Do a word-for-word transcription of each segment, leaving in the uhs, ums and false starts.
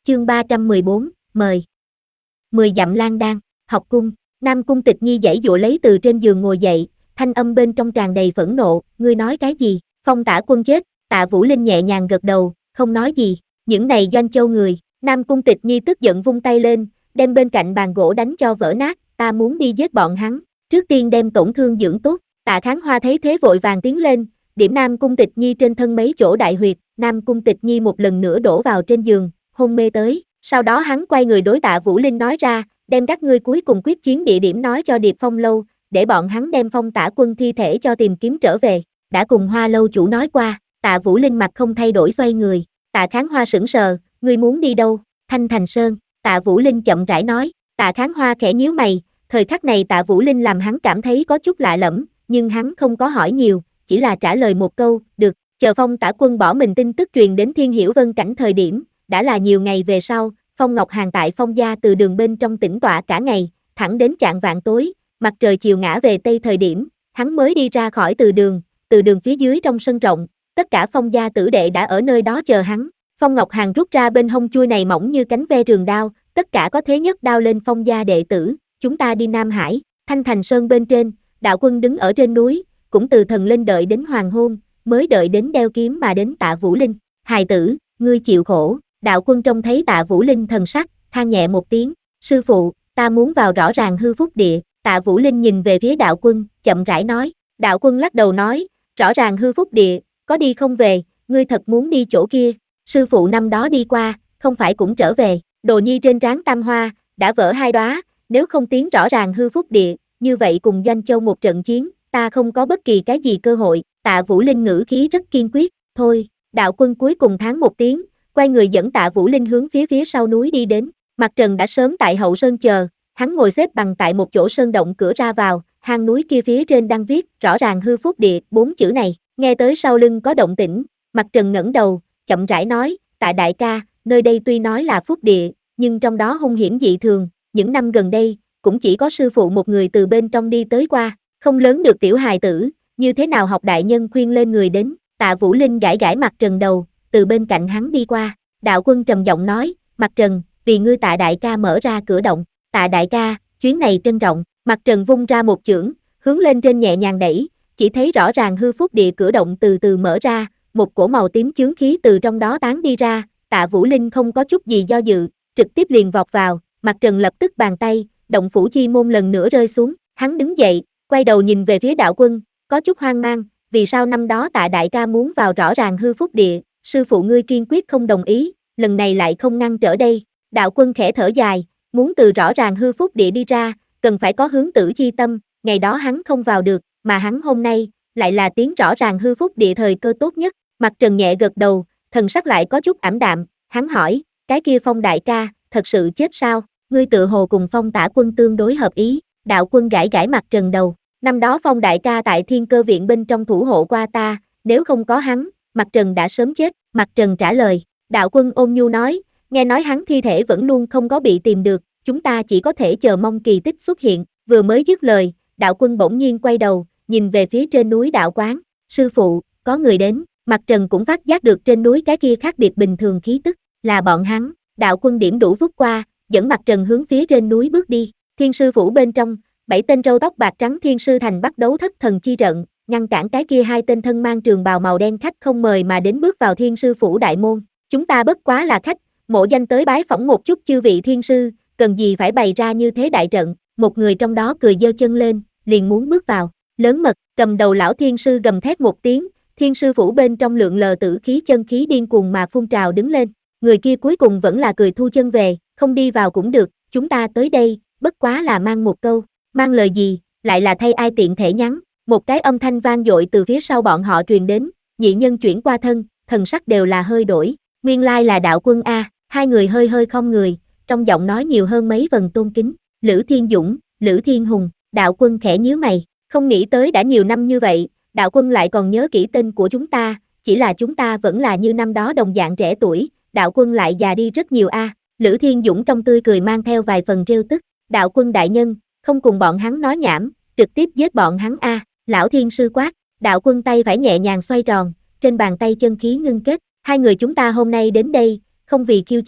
chương ba trăm mười bốn, mời. Mười dặm lang đan, học cung, Nam Cung Tịch Nhi giãy giụa lấy từ trên giường ngồi dậy, thanh âm bên trong tràn đầy phẫn nộ, ngươi nói cái gì, Phong Tả Quân chết, Tạ Vũ Linh nhẹ nhàng gật đầu, không nói gì, những này Doanh Châu người, Nam Cung Tịch Nhi tức giận vung tay lên, đem bên cạnh bàn gỗ đánh cho vỡ nát, ta muốn đi giết bọn hắn, trước tiên đem tổn thương dưỡng tốt, Tạ Kháng Hoa thấy thế vội vàng tiến lên, điểm Nam Cung Tịch Nhi trên thân mấy chỗ đại huyệt, Nam Cung Tịch Nhi một lần nữa đổ vào trên giường, hôn mê tới, sau đó hắn quay người đối Tạ Vũ Linh nói ra, đem các ngươi cuối cùng quyết chiến địa điểm nói cho Điệp Phong Lâu, để bọn hắn đem Phong Tả Quân thi thể cho tìm kiếm trở về, đã cùng Hoa Lâu chủ nói qua, Tạ Vũ Linh mặt không thay đổi xoay người, Tạ Kháng Hoa sững sờ, ngươi muốn đi đâu, Thanh Thành Sơn, Tạ Vũ Linh chậm rãi nói, Tạ Kháng Hoa khẽ nhíu mày, thời khắc này Tạ Vũ Linh làm hắn cảm thấy có chút lạ lẫm, nhưng hắn không có hỏi nhiều, chỉ là trả lời một câu, được, chờ Phong Tả Quân bỏ mình tin tức truyền đến Thiên Hiểu Vân Cảnh thời điểm, đã là nhiều ngày về sau, Phong Ngọc Hàn tại Phong gia từ đường bên trong tĩnh tọa cả ngày, thẳng đến chạng vạng tối, mặt trời chiều ngã về tây thời điểm, hắn mới đi ra khỏi từ đường, từ đường phía dưới trong sân rộng, tất cả Phong gia tử đệ đã ở nơi đó chờ hắn. Phong Ngọc Hàn rút ra bên hông chuôi này mỏng như cánh ve trường đao, tất cả có thế nhất đao lên Phong gia đệ tử, chúng ta đi Nam Hải, Thanh Thành Sơn bên trên, đạo quân đứng ở trên núi, cũng từ thần lên đợi đến hoàng hôn, mới đợi đến đeo kiếm mà đến Tạ Vũ Linh, hài tử, ngươi chịu khổ, đạo quân trông thấy Tạ Vũ Linh thần sắc, than nhẹ một tiếng, sư phụ, ta muốn vào rõ ràng hư phúc địa, Tạ Vũ Linh nhìn về phía đạo quân, chậm rãi nói, đạo quân lắc đầu nói, rõ ràng hư phúc địa, có đi không về, ngươi thật muốn đi chỗ kia, sư phụ năm đó đi qua, không phải cũng trở về, đồ nhi trên trán tam hoa, đã vỡ hai đóa, nếu không tiến rõ ràng hư phúc địa, như vậy cùng Doanh Châu một trận chiến, ta không có bất kỳ cái gì cơ hội, Tạ Vũ Linh ngữ khí rất kiên quyết, thôi, đạo quân cuối cùng tháng một tiếng, quay người dẫn Tạ Vũ Linh hướng phía phía sau núi đi đến, mặt trần đã sớm tại hậu sơn chờ, hắn ngồi xếp bằng tại một chỗ sơn động cửa ra vào, hang núi kia phía trên đang viết, rõ ràng hư phúc địa, bốn chữ này, nghe tới sau lưng có động tĩnh, mặt trần ngẩng đầu, chậm rãi nói, Tạ đại ca, nơi đây tuy nói là phúc địa, nhưng trong đó hung hiểm dị thường, những năm gần đây, cũng chỉ có sư phụ một người từ bên trong đi tới qua, không lớn được tiểu hài tử, như thế nào học đại nhân khuyên lên người đến, Tạ Vũ Linh gãi gãi mặt trần đầu, từ bên cạnh hắn đi qua, đạo quân trầm giọng nói, mặt trần, vì ngươi Tạ đại ca mở ra cửa động, Tạ đại ca, chuyến này trân trọng, mặt trần vung ra một chưởng, hướng lên trên nhẹ nhàng đẩy, chỉ thấy rõ ràng hư phúc địa cửa động từ từ mở ra, một cổ màu tím chướng khí từ trong đó tán đi ra, Tạ Vũ Linh không có chút gì do dự, trực tiếp liền vọt vào, mặt trần lập tức bàn tay, động phủ chi môn lần nữa rơi xuống, hắn đứng dậy, quay đầu nhìn về phía đạo quân, có chút hoang mang, vì sao năm đó Tạ đại ca muốn vào rõ ràng hư phúc địa, sư phụ ngươi kiên quyết không đồng ý, lần này lại không ngăn trở đây, đạo quân khẽ thở dài, muốn từ rõ ràng hư phúc địa đi ra, cần phải có hướng tử chi tâm, ngày đó hắn không vào được, mà hắn hôm nay, lại là tiến rõ ràng hư phúc địa thời cơ tốt nhất, mặt trần nhẹ gật đầu, thần sắc lại có chút ảm đạm, hắn hỏi, cái kia Phong đại ca, thật sự chết sao, ngươi tự hồ cùng Phong Tả Quân tương đối hợp ý, đạo quân gãi gãi mặt trần đầu, năm đó Phong đại ca tại Thiên Cơ viện bên trong thủ hộ qua ta, nếu không có hắn, mặt trần đã sớm chết, mặt trần trả lời, đạo quân ôn nhu nói, nghe nói hắn thi thể vẫn luôn không có bị tìm được, chúng ta chỉ có thể chờ mong kỳ tích xuất hiện, vừa mới dứt lời, đạo quân bỗng nhiên quay đầu, nhìn về phía trên núi đạo quán, sư phụ, có người đến, mặt trần cũng phát giác được trên núi cái kia khác biệt bình thường khí tức, là bọn hắn, đạo quân điểm đủ vút qua, dẫn mặt trần hướng phía trên núi bước đi, thiên sư phủ bên trong, bảy tên râu tóc bạc trắng thiên sư thành bắt đấu thất thần chi trận, ngăn cản cái kia hai tên thân mang trường bào màu đen khách không mời mà đến bước vào thiên sư phủ đại môn, chúng ta bất quá là khách, mộ danh tới bái phỏng một chút chư vị thiên sư, cần gì phải bày ra như thế đại trận, một người trong đó cười giơ chân lên, liền muốn bước vào, lớn mật, cầm đầu lão thiên sư gầm thét một tiếng, thiên sư phủ bên trong lượng lờ tử khí chân khí điên cuồng mà phun trào đứng lên, người kia cuối cùng vẫn là cười thu chân về, không đi vào cũng được, chúng ta tới đây, bất quá là mang một câu, mang lời gì, lại là thay ai tiện thể nhắn, một cái âm thanh vang dội từ phía sau bọn họ truyền đến, nhị nhân chuyển qua thân, thần sắc đều là hơi đổi, nguyên lai là đạo quân A, hai người hơi hơi không người, trong giọng nói nhiều hơn mấy phần tôn kính, Lữ Thiên Dũng, Lữ Thiên Hùng, đạo quân khẽ nhíu mày, không nghĩ tới đã nhiều năm như vậy, đạo quân lại còn nhớ kỹ tên của chúng ta, chỉ là chúng ta vẫn là như năm đó đồng dạng trẻ tuổi, đạo quân lại già đi rất nhiều a. Lữ Thiên Dũng trong tươi cười mang theo vài phần trêu tức, đạo quân đại nhân, không cùng bọn hắn nói nhảm, trực tiếp giết bọn hắn a. Lão thiên sư quát, đạo quân tay phải nhẹ nhàng xoay tròn, trên bàn tay chân khí ngưng kết, hai người chúng ta hôm nay đến đây, không vì khiêu chiến,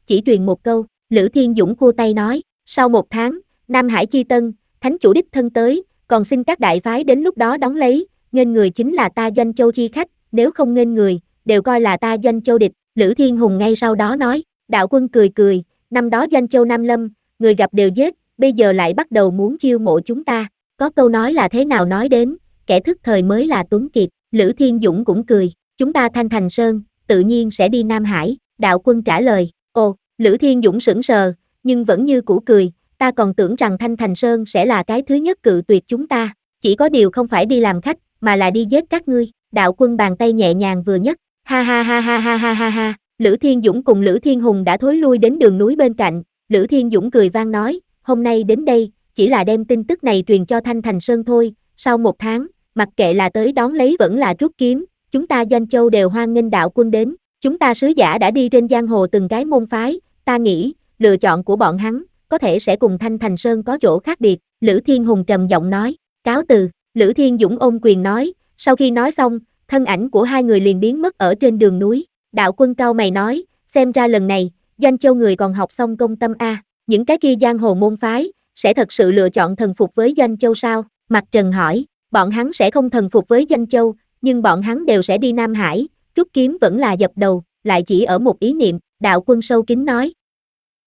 chỉ truyền một câu, Lữ Thiên Dũng khua tay nói, sau một tháng, Nam Hải Chi Tân, thánh chủ đích thân tới, còn xin các đại phái đến lúc đó đón lấy, nghênh người chính là ta Doanh Châu chi khách, nếu không nghênh người, đều coi là ta Doanh Châu địch, Lữ Thiên Hùng ngay sau đó nói, đạo quân cười cười, năm đó Doanh Châu Nam Lâm, người gặp đều giết, bây giờ lại bắt đầu muốn chiêu mộ chúng ta, có câu nói là thế nào nói đến, kẻ thức thời mới là tuấn kiệt, Lữ Thiên Dũng cũng cười, chúng ta Thanh Thành Sơn, tự nhiên sẽ đi Nam Hải, đạo quân trả lời, ồ, Lữ Thiên Dũng sững sờ, nhưng vẫn như cũ cười, ta còn tưởng rằng Thanh Thành Sơn sẽ là cái thứ nhất cự tuyệt chúng ta, chỉ có điều không phải đi làm khách, mà là đi giết các ngươi, đạo quân bàn tay nhẹ nhàng vừa nhấc, ha ha ha ha ha ha ha ha, Lữ Thiên Dũng cùng Lữ Thiên Hùng đã thối lui đến đường núi bên cạnh, Lữ Thiên Dũng cười vang nói, hôm nay đến đây, chỉ là đem tin tức này truyền cho Thanh Thành Sơn thôi, sau một tháng, mặc kệ là tới đón lấy vẫn là rút kiếm, chúng ta Doanh Châu đều hoan nghênh đạo quân đến, chúng ta sứ giả đã đi trên giang hồ từng cái môn phái, ta nghĩ, lựa chọn của bọn hắn, có thể sẽ cùng Thanh Thành Sơn có chỗ khác biệt, Lữ Thiên Hùng trầm giọng nói, cáo từ, Lữ Thiên Dũng ôm quyền nói, sau khi nói xong, thân ảnh của hai người liền biến mất ở trên đường núi, đạo quân cao mày nói, xem ra lần này, Doanh Châu người còn học xong công tâm A, những cái kia giang hồ môn phái, sẽ thật sự lựa chọn thần phục với Doanh Châu sao, Mặt Trần hỏi, bọn hắn sẽ không thần phục với Doanh Châu, nhưng bọn hắn đều sẽ đi Nam Hải, rút kiếm vẫn là dập đầu, lại chỉ ở một ý niệm, đạo quân sâu kín nói,